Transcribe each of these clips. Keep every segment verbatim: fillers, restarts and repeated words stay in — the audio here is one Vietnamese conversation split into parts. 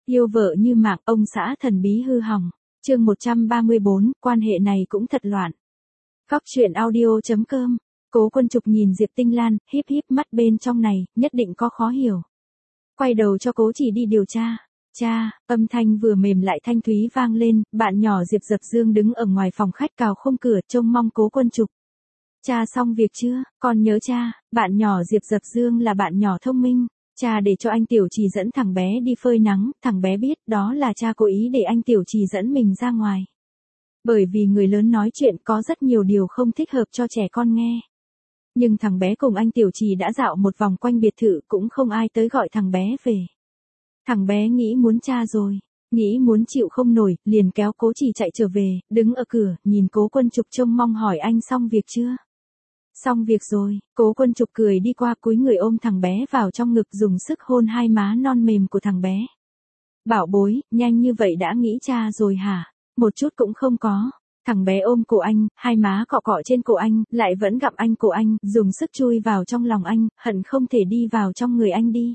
Yêu vợ như mạng, ông xã thần bí hư hỏng. Chương một trăm ba mươi bốn, quan hệ này cũng thật loạn. Góc truyện audio chấm com. Cố Quân Trục nhìn Diệp Tinh Lan, híp híp mắt bên trong này, nhất định có khó hiểu. Quay đầu cho Cố Chỉ đi điều tra. Cha, âm thanh vừa mềm lại thanh thúy vang lên, bạn nhỏ Diệp Dập Dương đứng ở ngoài phòng khách cào khung cửa trông mong Cố Quân Trục. Cha xong việc chưa, con nhớ cha, bạn nhỏ Diệp Dập Dương là bạn nhỏ thông minh. Cha để cho anh Tiểu Trì dẫn thằng bé đi phơi nắng, thằng bé biết đó là cha cố ý để anh Tiểu Trì dẫn mình ra ngoài. Bởi vì người lớn nói chuyện có rất nhiều điều không thích hợp cho trẻ con nghe. Nhưng thằng bé cùng anh Tiểu Trì đã dạo một vòng quanh biệt thự cũng không ai tới gọi thằng bé về. Thằng bé nghĩ muốn cha rồi, nghĩ muốn chịu không nổi, liền kéo Cố Chỉ chạy trở về, đứng ở cửa, nhìn Cố Quân Trục trông mong hỏi anh xong việc chưa? Xong việc rồi, Cố Quân Trục cười đi qua cúi người ôm thằng bé vào trong ngực dùng sức hôn hai má non mềm của thằng bé. Bảo bối, nhanh như vậy đã nghĩ cha rồi hả? Một chút cũng không có. Thằng bé ôm cổ anh, hai má cọ cọ trên cổ anh, lại vẫn gặm anh cổ anh, dùng sức chui vào trong lòng anh, hận không thể đi vào trong người anh đi.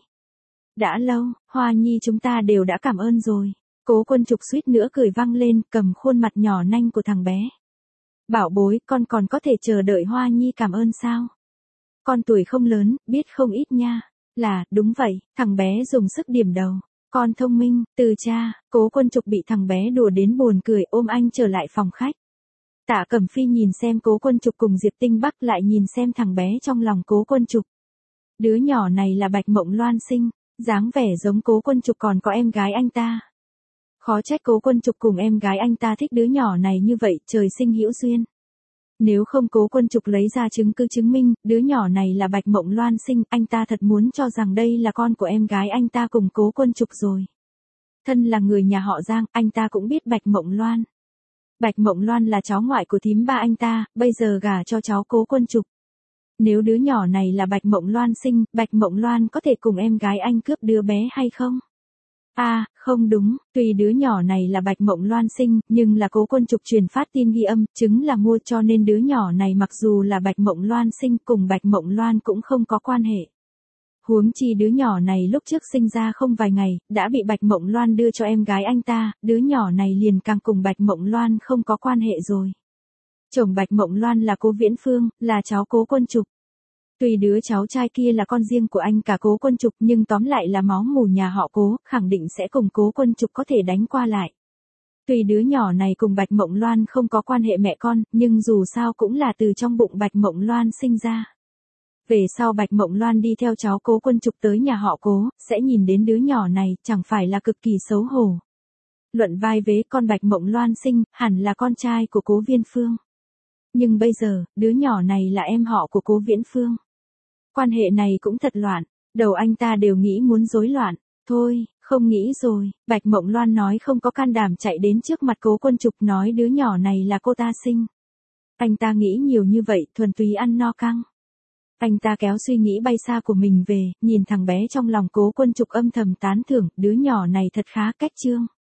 Đã lâu, Hoa Nhi chúng ta đều đã cảm ơn rồi. Cố Quân Trục suýt nữa cười vang lên, cầm khuôn mặt nhỏ nanh của thằng bé. Bảo bối, con còn có thể chờ đợi Hoa Nhi cảm ơn sao? Con tuổi không lớn, biết không ít nha. Là, đúng vậy, thằng bé dùng sức điểm đầu. Con thông minh, từ cha. Cố Quân Trục bị thằng bé đùa đến buồn cười, ôm anh trở lại phòng khách. Tạ Cẩm Phi nhìn xem Cố Quân Trục cùng Diệp Tinh Bắc, lại nhìn xem thằng bé trong lòng Cố Quân Trục. Đứa nhỏ này là Bạch Mộng Loan sinh, dáng vẻ giống Cố Quân Trục còn có em gái anh ta. Khó trách Cố Quân Trục cùng em gái anh ta thích đứa nhỏ này như vậy, trời sinh hữu duyên. Nếu không Cố Quân Trục lấy ra chứng cứ chứng minh, đứa nhỏ này là Bạch Mộng Loan sinh, anh ta thật muốn cho rằng đây là con của em gái anh ta cùng Cố Quân Trục rồi. Thân là người nhà họ Giang, anh ta cũng biết Bạch Mộng Loan. Bạch Mộng Loan là cháu ngoại của thím ba anh ta, bây giờ gả cho cháu Cố Quân Trục. Nếu đứa nhỏ này là Bạch Mộng Loan sinh, Bạch Mộng Loan có thể cùng em gái anh cướp đứa bé hay không? À, không đúng, tuy đứa nhỏ này là Bạch Mộng Loan sinh, nhưng là Cố Quân Trục truyền phát tin ghi âm, chứng là mua cho nên đứa nhỏ này mặc dù là Bạch Mộng Loan sinh cùng Bạch Mộng Loan cũng không có quan hệ. Huống chi đứa nhỏ này lúc trước sinh ra không vài ngày, đã bị Bạch Mộng Loan đưa cho em gái anh ta, đứa nhỏ này liền càng cùng Bạch Mộng Loan không có quan hệ rồi. Chồng Bạch Mộng Loan là Cố Viễn Phương, là cháu Cố Quân Trục. Tuy đứa cháu trai kia là con riêng của anh cả Cố Quân Trục nhưng tóm lại là máu mủ nhà họ Cố, khẳng định sẽ cùng Cố Quân Trục có thể đánh qua lại. Tuy đứa nhỏ này cùng Bạch Mộng Loan không có quan hệ mẹ con, nhưng dù sao cũng là từ trong bụng Bạch Mộng Loan sinh ra. Về sau Bạch Mộng Loan đi theo cháu Cố Quân Trục tới nhà họ Cố, sẽ nhìn đến đứa nhỏ này, chẳng phải là cực kỳ xấu hổ. Luận vai vế con Bạch Mộng Loan sinh, hẳn là con trai của Cố Viễn Phương. Nhưng bây giờ, đứa nhỏ này là em họ của Cố Viễn Phương. Quan hệ này cũng thật loạn, đầu anh ta đều nghĩ muốn rối loạn. Thôi, không nghĩ rồi, Bạch Mộng Loan nói không có can đảm chạy đến trước mặt Cố Quân Trục nói đứa nhỏ này là cô ta sinh. Anh ta nghĩ nhiều như vậy, thuần túy ăn no căng. Anh ta kéo suy nghĩ bay xa của mình về, nhìn thằng bé trong lòng Cố Quân Trục âm thầm tán thưởng, đứa nhỏ này thật khá cách trương.